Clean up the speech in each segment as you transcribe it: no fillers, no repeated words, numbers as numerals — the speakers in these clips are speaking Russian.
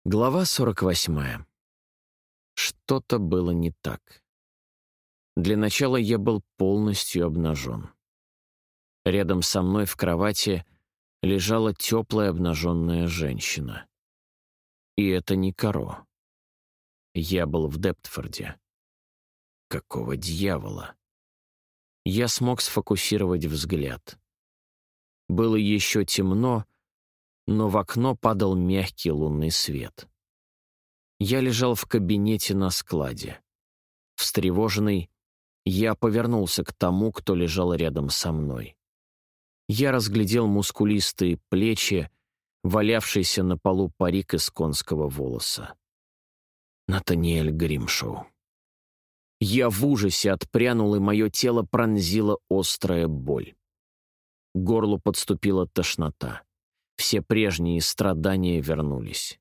Глава 48. Что-то было не так. Для начала я был полностью обнажен. Рядом со мной в кровати лежала теплая обнаженная женщина. И это не Каро. Я был в Дептфорде. Какого дьявола? Я смог сфокусировать взгляд. Было еще темно, но в окно падал мягкий лунный свет. Я лежал в кабинете на складе. Встревоженный, я повернулся к тому, кто лежал рядом со мной. Я разглядел мускулистые плечи, валявшийся на полу парик из конского волоса. Натаниэль Гримшоу. Я в ужасе отпрянул, и мое тело пронзила острая боль. К горлу подступила тошнота. Все прежние страдания вернулись.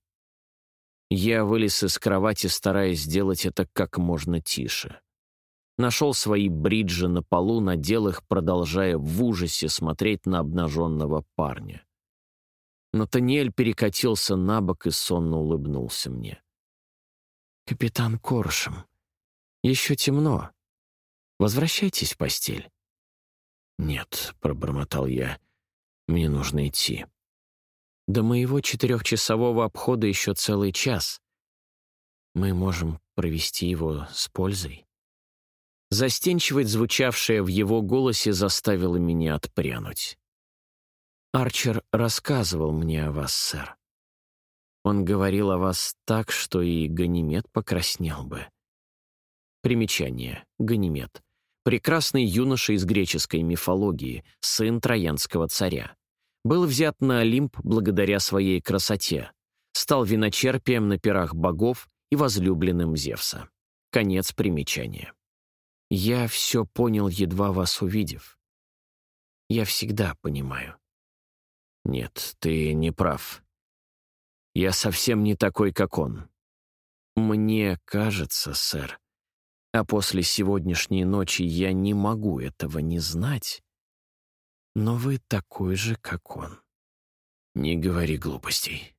Я вылез из кровати, стараясь сделать это как можно тише. Нашел свои бриджи на полу, надел их, продолжая в ужасе смотреть на обнаженного парня. Натаниэль перекатился на бок и сонно улыбнулся мне. «Капитан Коршем, еще темно. Возвращайтесь в постель». «Нет», — пробормотал я, — «мне нужно идти». «До моего 4-часового обхода еще целый час. Мы можем провести его с пользой». Застенчивость, звучавшая в его голосе, заставила меня отпрянуть. «Арчер рассказывал мне о вас, сэр. Он говорил о вас так, что и Ганимед покраснел бы». Примечание. Ганимед. Прекрасный юноша из греческой мифологии, сын троянского царя. Был взят на Олимп благодаря своей красоте, стал виночерпием на пирах богов и возлюбленным Зевса. Конец примечания. Я все понял, едва вас увидев. Я всегда понимаю. Нет, ты не прав. Я совсем не такой, как он. Мне кажется, сэр, а после сегодняшней ночи я не могу этого не знать, но вы такой же, как он. Не говори глупостей.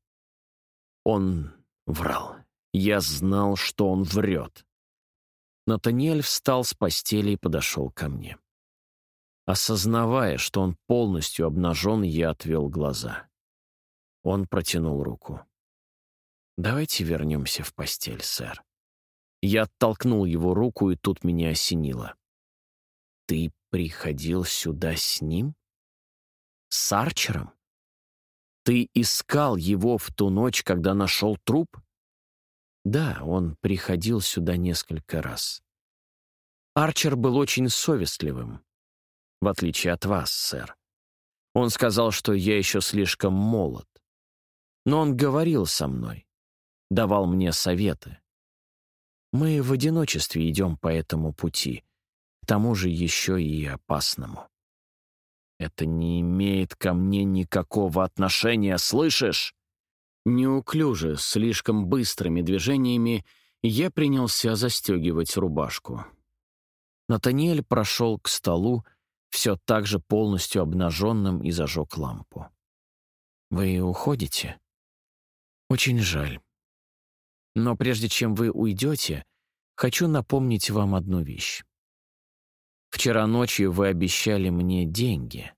Он врал. Я знал, что он врет. Натаниэль встал с постели и подошел ко мне. Осознавая, что он полностью обнажен, я отвел глаза. Он протянул руку. «Давайте вернемся в постель, сэр». Я оттолкнул его руку, и тут меня осенило. «Ты приходил сюда с ним? С Арчером? Ты искал его в ту ночь, когда нашел труп?» «Да, он приходил сюда несколько раз. Арчер был очень совестливым, в отличие от вас, сэр. Он сказал, что я еще слишком молод. Но он говорил со мной, давал мне советы. Мы в одиночестве идем по этому пути, к тому же еще и опасному. Это не имеет ко мне никакого отношения, слышишь?» Неуклюже, слишком быстрыми движениями я принялся застегивать рубашку. Натаниэль прошел к столу, все так же полностью обнаженным, и зажег лампу. «Вы уходите? Очень жаль. Но прежде чем вы уйдете, хочу напомнить вам одну вещь. Вчера ночью вы обещали мне деньги.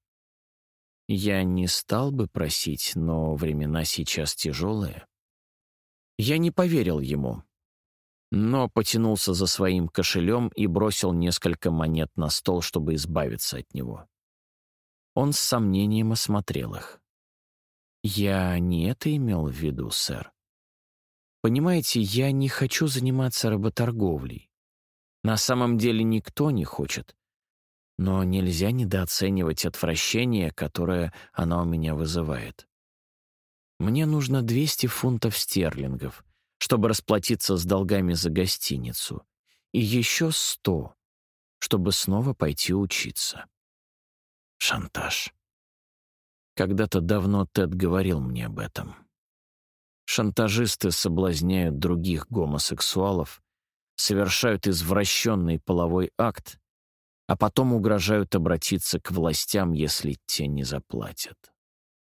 Я не стал бы просить, но времена сейчас тяжелые». Я не поверил ему, но потянулся за своим кошелем и бросил несколько монет на стол, чтобы избавиться от него. Он с сомнением осмотрел их. «Я не это имел в виду, сэр. Понимаете, я не хочу заниматься работорговлей. На самом деле никто не хочет. Но нельзя недооценивать отвращение, которое она у меня вызывает. Мне нужно 200 фунтов стерлингов, чтобы расплатиться с долгами за гостиницу, и еще 100, чтобы снова пойти учиться. Шантаж. Когда-то давно Тед говорил мне об этом. Шантажисты соблазняют других гомосексуалов, совершают извращенный половой акт, а потом угрожают обратиться к властям, если те не заплатят.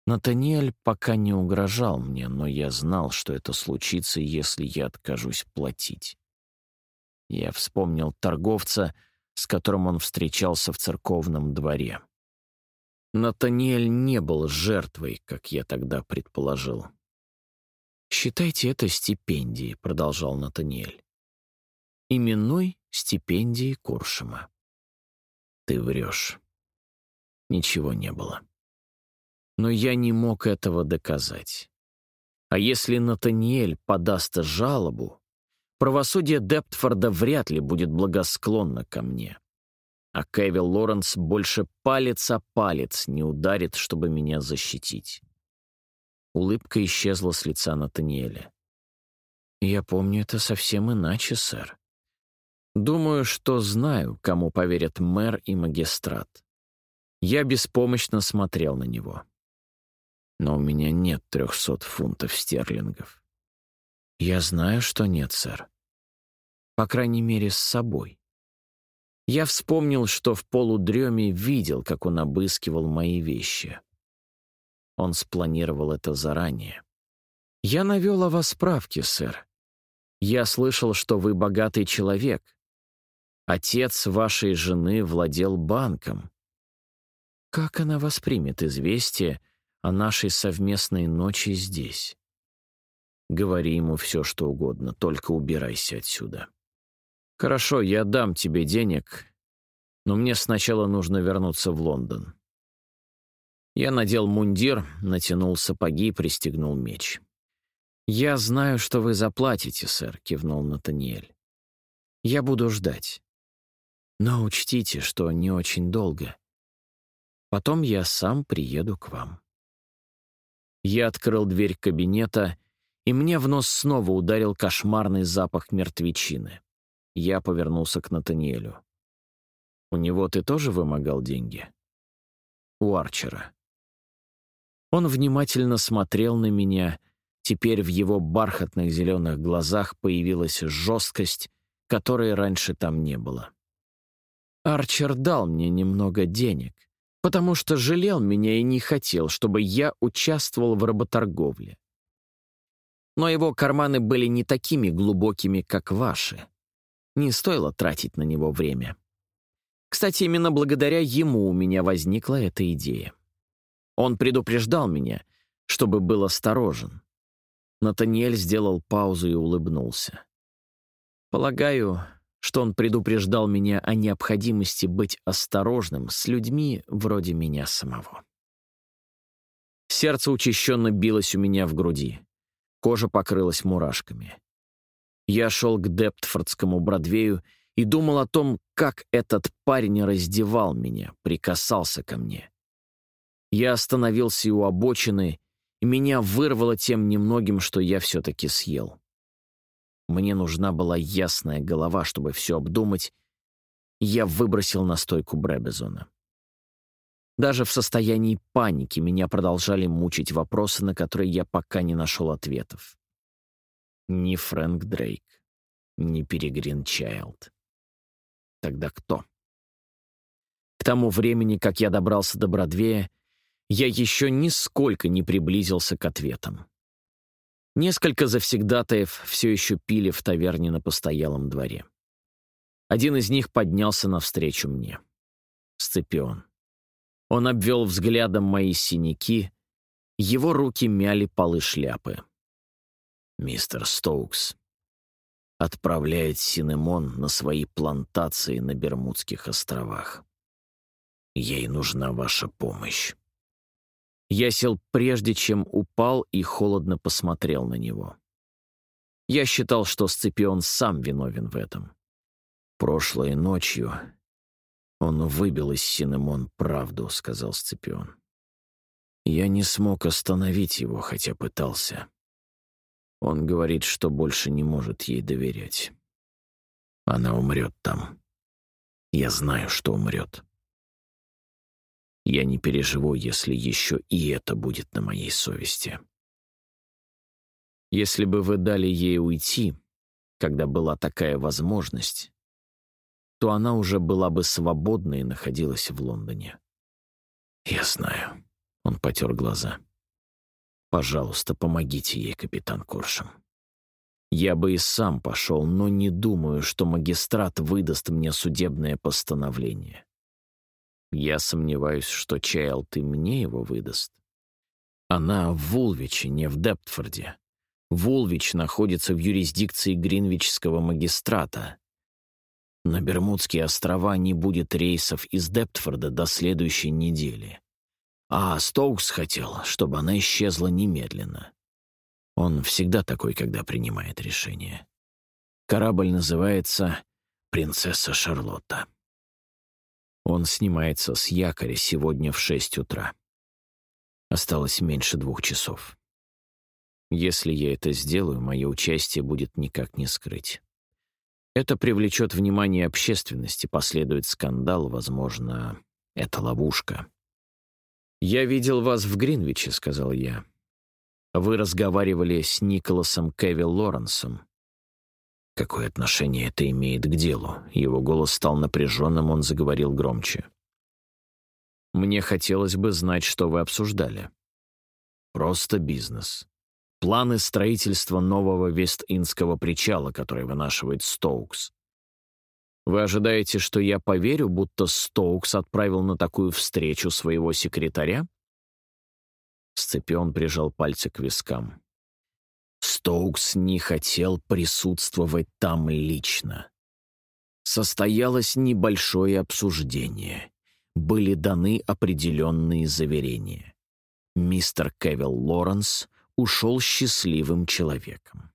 Натаниэль пока не угрожал мне, но я знал, что это случится, если я откажусь платить. Я вспомнил торговца, с которым он встречался в церковном дворе. Натаниэль не был жертвой, как я тогда предположил. «Считайте это стипендией», — продолжал Натаниэль. «Именной стипендией Коршума». «Ты врешь. Ничего не было». Но я не мог этого доказать. А если Натаниэль подаст жалобу, правосудие Дептфорда вряд ли будет благосклонно ко мне. А Кевилл Лоренс больше палец о палец не ударит, чтобы меня защитить. Улыбка исчезла с лица Натаниэля. «Я помню это совсем иначе, сэр. Думаю, что знаю, кому поверят мэр и магистрат». Я беспомощно смотрел на него. «Но у меня нет 300 фунтов стерлингов». «Я знаю, что нет, сэр. По крайней мере, с собой». Я вспомнил, что в полудреме видел, как он обыскивал мои вещи. Он спланировал это заранее. «Я навел о вас справки, сэр. Я слышал, что вы богатый человек. Отец вашей жены владел банком. Как она воспримет известие о нашей совместной ночи здесь? Говори ему все, что угодно, только убирайся отсюда». «Хорошо, я дам тебе денег, но мне сначала нужно вернуться в Лондон». Я надел мундир, натянул сапоги и пристегнул меч. «Я знаю, что вы заплатите, сэр», — кивнул Натаниэль. «Я буду ждать. Но учтите, что не очень долго. Потом я сам приеду к вам». Я открыл дверь кабинета, и мне в нос снова ударил кошмарный запах мертвечины. Я повернулся к Натаниэлю. «У него ты тоже вымогал деньги?» «У Арчера». Он внимательно смотрел на меня. Теперь в его бархатных зеленых глазах появилась жесткость, которой раньше там не было. «Арчер дал мне немного денег, потому что жалел меня и не хотел, чтобы я участвовал в работорговле. Но его карманы были не такими глубокими, как ваши. Не стоило тратить на него время. Кстати, именно благодаря ему у меня возникла эта идея. Он предупреждал меня, чтобы был осторожен». Натаниэль сделал паузу и улыбнулся. «Полагаю, что он предупреждал меня о необходимости быть осторожным с людьми вроде меня самого». Сердце учащенно билось у меня в груди. Кожа покрылась мурашками. Я шел к Дептфордскому Бродвею и думал о том, как этот парень раздевал меня, прикасался ко мне. Я остановился у обочины, и меня вырвало тем немногим, что я все-таки съел. Мне нужна была ясная голова, чтобы все обдумать, и я выбросил на стойку Бребезона. Даже в состоянии паники меня продолжали мучить вопросы, на которые я пока не нашел ответов. Ни Фрэнк Дрейк, ни Перегрин Чайлд. Тогда кто? К тому времени, как я добрался до Бродвея, я еще нисколько не приблизился к ответам. Несколько завсегдатаев все еще пили в таверне на постоялом дворе. Один из них поднялся навстречу мне. Сципион. Он обвел взглядом мои синяки, его руки мяли полы шляпы. «Мистер Стоукс отправляет Синемон на свои плантации на Бермудских островах. Ей нужна ваша помощь». Я сел прежде, чем упал, и холодно посмотрел на него. Я считал, что Сципион сам виновен в этом. «Прошлой ночью он выбил из Синемон правду», — сказал Сципион. «Я не смог остановить его, хотя пытался. Он говорит, что больше не может ей доверять. Она умрет там. Я знаю, что умрет. Я не переживу, если еще и это будет на моей совести. Если бы вы дали ей уйти, когда была такая возможность, то она уже была бы свободна и находилась в Лондоне». «Я знаю», — он потер глаза. Пожалуйста, помогите ей, капитан Коршун. Я бы и сам пошел, но не думаю, что магистрат выдаст мне судебное постановление. Я сомневаюсь, что Чайлд и мне его выдаст. Она в Вулвиче, не в Дептфорде. Вулвич находится в юрисдикции Гринвичского магистрата. На Бермудские острова не будет рейсов из Дептфорда до следующей недели. А Стоукс хотел, чтобы она исчезла немедленно. Он всегда такой, когда принимает решение. Корабль называется «Принцесса Шарлотта». Он снимается с якоря сегодня в 6 утра. Осталось меньше 2 часов. Если я это сделаю, мое участие будет никак не скрыть. Это привлечет внимание общественности, последует скандал, возможно, это ловушка. «Я видел вас в Гринвиче», — сказал я. «Вы разговаривали с Николасом Кевилл Лоренсом». «Какое отношение это имеет к делу?» Его голос стал напряженным, он заговорил громче. «Мне хотелось бы знать, что вы обсуждали». «Просто бизнес. Планы строительства нового Вест-Индского причала, который вынашивает Стоукс. Вы ожидаете, что я поверю, будто Стоукс отправил на такую встречу своего секретаря?» Сципион прижал пальцы к вискам. Стоукс не хотел присутствовать там лично. Состоялось небольшое обсуждение. Были даны определенные заверения. Мистер Кевилл Лоренс ушел счастливым человеком.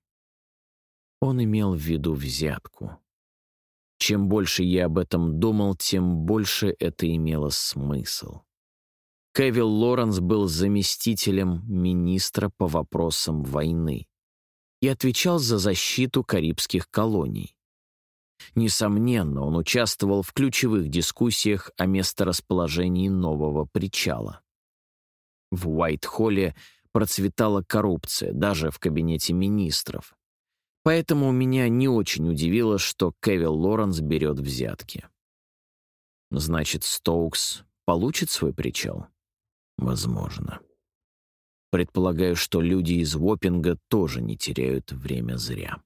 Он имел в виду взятку. Чем больше я об этом думал, тем больше это имело смысл. Кевилл Лоренс был заместителем министра по вопросам войны и отвечал за защиту карибских колоний. Несомненно, он участвовал в ключевых дискуссиях о месторасположении нового причала. В Уайт-Холле процветала коррупция, даже в кабинете министров. Поэтому меня не очень удивило, что Кевилл Лоренс берет взятки. Значит, Стоукс получит свой причал? Возможно. Предполагаю, что люди из Уоппинга тоже не теряют время зря.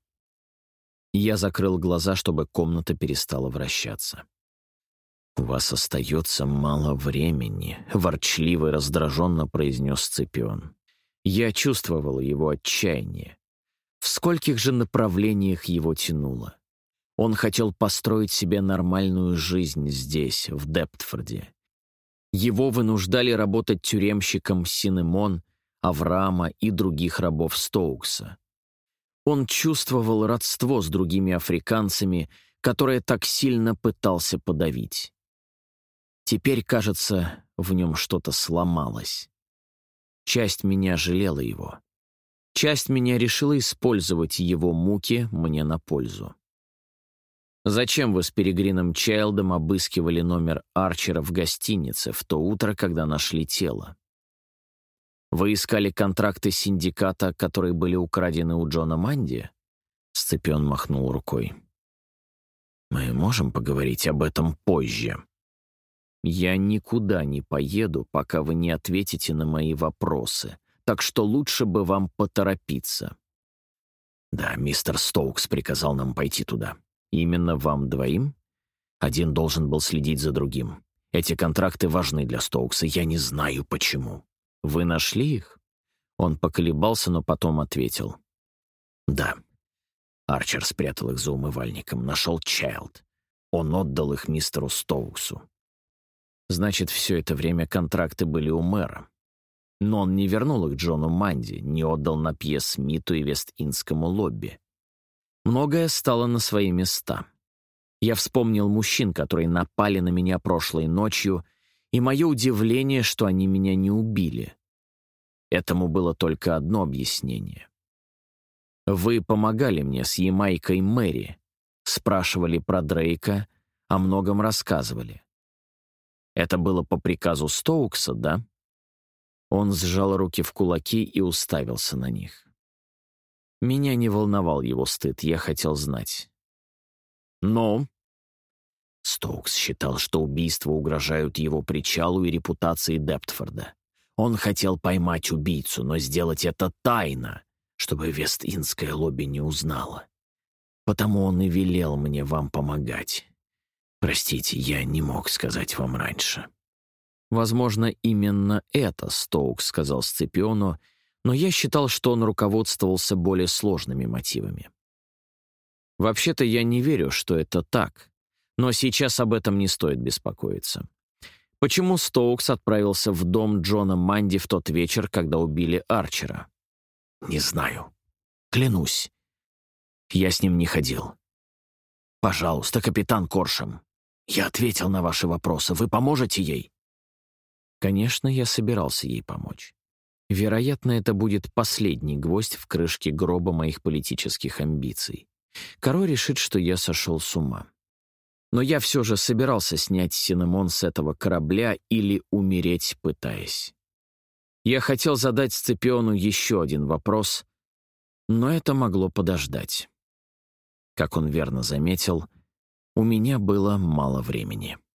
Я закрыл глаза, чтобы комната перестала вращаться. «У вас остается мало времени», — ворчливо и раздраженно произнес Сципион. Я чувствовал его отчаяние. В скольких же направлениях его тянуло. Он хотел построить себе нормальную жизнь здесь, в Дептфорде. Его вынуждали работать тюремщиком Синемон, Авраама и других рабов Стоукса. Он чувствовал родство с другими африканцами, которое так сильно пытался подавить. Теперь, кажется, в нем что-то сломалось. Часть меня жалела его. Часть меня решила использовать его муки мне на пользу. «Зачем вы с Перегрином Чайлдом обыскивали номер Арчера в гостинице в то утро, когда нашли тело? Вы искали контракты синдиката, которые были украдены у Джона Манди?» Сципион махнул рукой. «Мы можем поговорить об этом позже. Я никуда не поеду, пока вы не ответите на мои вопросы, так что лучше бы вам поторопиться». «Да, мистер Стоукс приказал нам пойти туда». «Именно вам двоим? Один должен был следить за другим. Эти контракты важны для Стоукса, я не знаю почему. Вы нашли их?» Он поколебался, но потом ответил. «Да». Арчер спрятал их за умывальником, нашел Чайлд. Он отдал их мистеру Стоуксу. Значит, все это время контракты были у мэра. Но он не вернул их Джону Манди, не отдал на Пье Смиту и Вест-Индскому лобби. Многое стало на свои места. Я вспомнил мужчин, которые напали на меня прошлой ночью, и мое удивление, что они меня не убили. Этому было только одно объяснение. Вы помогали мне с Ямайкой Мэри, спрашивали про Дрейка, о многом рассказывали. Это было по приказу Стоукса, да? Он сжал руки в кулаки и уставился на них. Меня не волновал его стыд, я хотел знать. Но Стоукс считал, что убийства угрожают его причалу и репутации Дептфорда. Он хотел поймать убийцу, но сделать это тайно, чтобы Вест-Индское лобби не узнало. Потому он и велел мне вам помогать. Простите, я не мог сказать вам раньше». Возможно, именно это Стоук сказал Сципиону, но я считал, что он руководствовался более сложными мотивами. Вообще-то я не верю, что это так, но сейчас об этом не стоит беспокоиться. Почему Стоукс отправился в дом Джона Манди в тот вечер, когда убили Арчера? Не знаю. Клянусь. Я с ним не ходил. Пожалуйста, капитан Коршем. Я ответил на ваши вопросы. Вы поможете ей? Конечно, я собирался ей помочь. Вероятно, это будет последний гвоздь в крышке гроба моих политических амбиций. Каро решит, что я сошел с ума. Но я все же собирался снять Синемон с этого корабля или умереть, пытаясь. Я хотел задать Сципиону еще один вопрос, но это могло подождать. Как он верно заметил, у меня было мало времени.